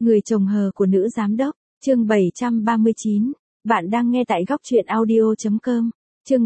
Người chồng hờ của nữ giám đốc, chương 739. Bạn đang nghe tại góc truyện audio.com. Chương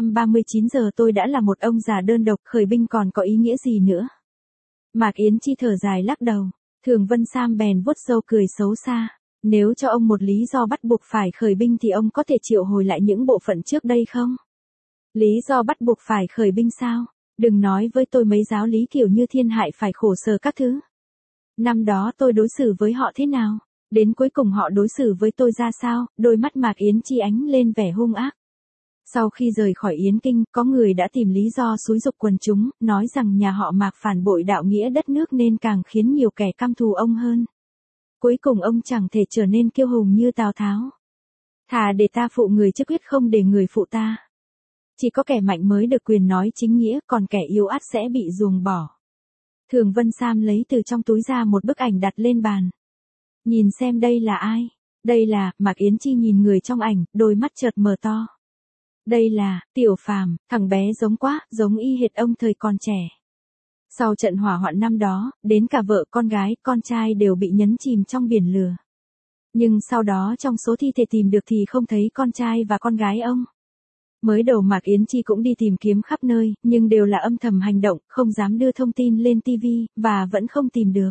739 giờ tôi đã là một ông già đơn độc, khởi binh còn có ý nghĩa gì nữa. Mạc Yến Chi thở dài lắc đầu, Thường Vân Sam bèn vuốt râu cười xấu xa. Nếu cho ông một lý do bắt buộc phải khởi binh thì ông có thể triệu hồi lại những bộ phận trước đây không? Lý do bắt buộc phải khởi binh sao? Đừng nói với tôi mấy giáo lý kiểu như thiên hại phải khổ sở các thứ. Năm đó tôi đối xử với họ thế nào? Đến cuối cùng họ đối xử với tôi ra sao? Đôi mắt Mạc Yến Chi ánh lên vẻ hung ác. Sau khi rời khỏi Yến Kinh, có người đã tìm lý do xúi giục quần chúng, nói rằng nhà họ Mạc phản bội đạo nghĩa đất nước nên càng khiến nhiều kẻ căm thù ông hơn. Cuối cùng ông chẳng thể trở nên kiêu hùng như Tào Tháo. Thà để ta phụ người chứ quyết không để người phụ ta. Chỉ có kẻ mạnh mới được quyền nói chính nghĩa, còn kẻ yếu ắt sẽ bị ruồng bỏ. Thường Vân Sam lấy từ trong túi ra một bức ảnh đặt lên bàn. Nhìn xem đây là ai? Đây là, Mạc Yến Chi nhìn người trong ảnh, đôi mắt chợt mở to. Đây là, Tiểu Phàm, thằng bé giống quá, giống y hệt ông thời còn trẻ. Sau trận hỏa hoạn năm đó, đến cả vợ con gái, con trai đều bị nhấn chìm trong biển lửa. Nhưng sau đó trong số thi thể tìm được thì không thấy con trai và con gái ông. Mới đầu Mạc Yến Chi cũng đi tìm kiếm khắp nơi, nhưng đều là âm thầm hành động, không dám đưa thông tin lên TV, và vẫn không tìm được.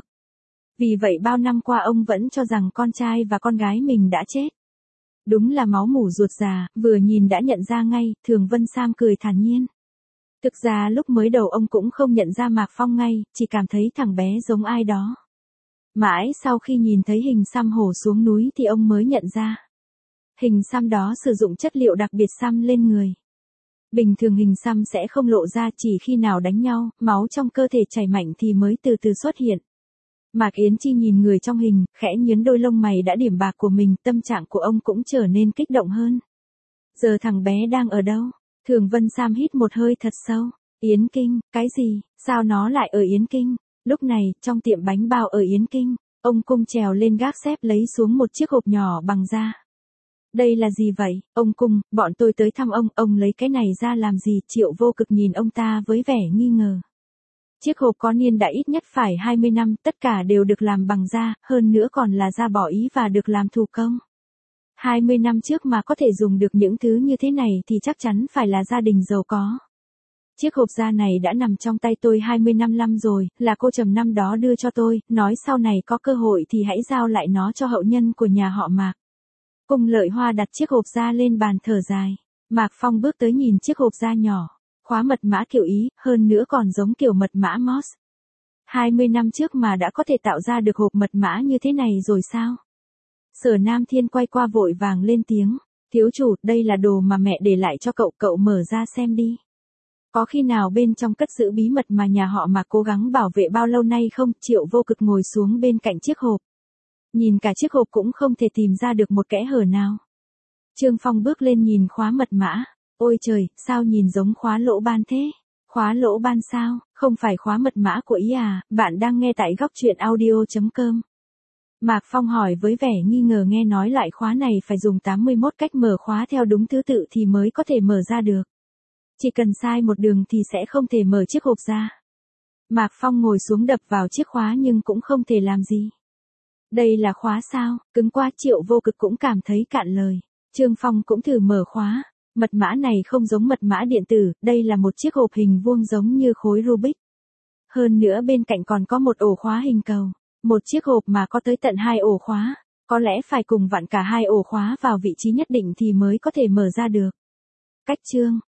Vì vậy bao năm qua ông vẫn cho rằng con trai và con gái mình đã chết. Đúng là máu mủ ruột già, vừa nhìn đã nhận ra ngay, Thường Vân Sam cười thản nhiên. Thực ra lúc mới đầu ông cũng không nhận ra Mạc Phong ngay, chỉ cảm thấy thằng bé giống ai đó. Mãi sau khi nhìn thấy hình xăm hổ xuống núi thì ông mới nhận ra. Hình xăm đó sử dụng chất liệu đặc biệt xăm lên người. Bình thường hình xăm sẽ không lộ ra, chỉ khi nào đánh nhau, máu trong cơ thể chảy mạnh thì mới từ từ xuất hiện. Mạc Yến Chi nhìn người trong hình, khẽ nhướng đôi lông mày đã điểm bạc của mình, tâm trạng của ông cũng trở nên kích động hơn. Giờ thằng bé đang ở đâu? Thường Vân Sam hít một hơi thật sâu. Yến Kinh, cái gì? Sao nó lại ở Yến Kinh? Lúc này, trong tiệm bánh bao ở Yến Kinh, ông Cung trèo lên gác xếp lấy xuống một chiếc hộp nhỏ bằng da. Đây là gì vậy? Ông Cung, bọn tôi tới thăm ông lấy cái này ra làm gì? Triệu Vô Cực nhìn ông ta với vẻ nghi ngờ. Chiếc hộp có niên đại ít nhất phải 20 năm, tất cả đều được làm bằng da, hơn nữa còn là da bò Ý và được làm thủ công. 20 năm trước mà có thể dùng được những thứ như thế này thì chắc chắn phải là gia đình giàu có. Chiếc hộp da này đã nằm trong tay tôi 20 năm rồi, là cô Trầm năm đó đưa cho tôi, nói sau này có cơ hội thì hãy giao lại nó cho hậu nhân của nhà họ Mạc. Cung Lợi Hoa đặt chiếc hộp da lên bàn thở dài. Mạc Phong bước tới nhìn chiếc hộp da nhỏ. Khóa mật mã kiểu Ý, hơn nữa còn giống kiểu mật mã Morse. 20 năm trước mà đã có thể tạo ra được hộp mật mã như thế này rồi sao? Sở Nam Thiên quay qua vội vàng lên tiếng. Thiếu chủ, đây là đồ mà mẹ để lại cho cậu, cậu mở ra xem đi. Có khi nào bên trong cất giữ bí mật mà nhà họ mà cố gắng bảo vệ bao lâu nay không? Triệu Vô Cực ngồi xuống bên cạnh chiếc hộp. Nhìn cả chiếc hộp cũng không thể tìm ra được một kẽ hở nào. Trương Phong bước lên nhìn khóa mật mã. Ôi trời, sao nhìn giống khóa lỗ ban thế? Khóa lỗ ban sao? Không phải khóa mật mã của Ý à? Bạn đang nghe tại góc truyện audio.com. Mạc Phong hỏi với vẻ nghi ngờ, nghe nói loại khóa này phải dùng 81 cách mở khóa theo đúng thứ tự thì mới có thể mở ra được. Chỉ cần sai một đường thì sẽ không thể mở chiếc hộp ra. Mạc Phong ngồi xuống đập vào chiếc khóa nhưng cũng không thể làm gì. Đây là khóa sao? Cứng quá. Triệu Vô Cực cũng cảm thấy cạn lời. Trương Phong cũng thử mở khóa. Mật mã này không giống mật mã điện tử, đây là một chiếc hộp hình vuông giống như khối Rubik. Hơn nữa bên cạnh còn có một ổ khóa hình cầu. Một chiếc hộp mà có tới tận 2 ổ khóa. Có lẽ phải cùng vặn cả 2 ổ khóa vào vị trí nhất định thì mới có thể mở ra được. Cách chương,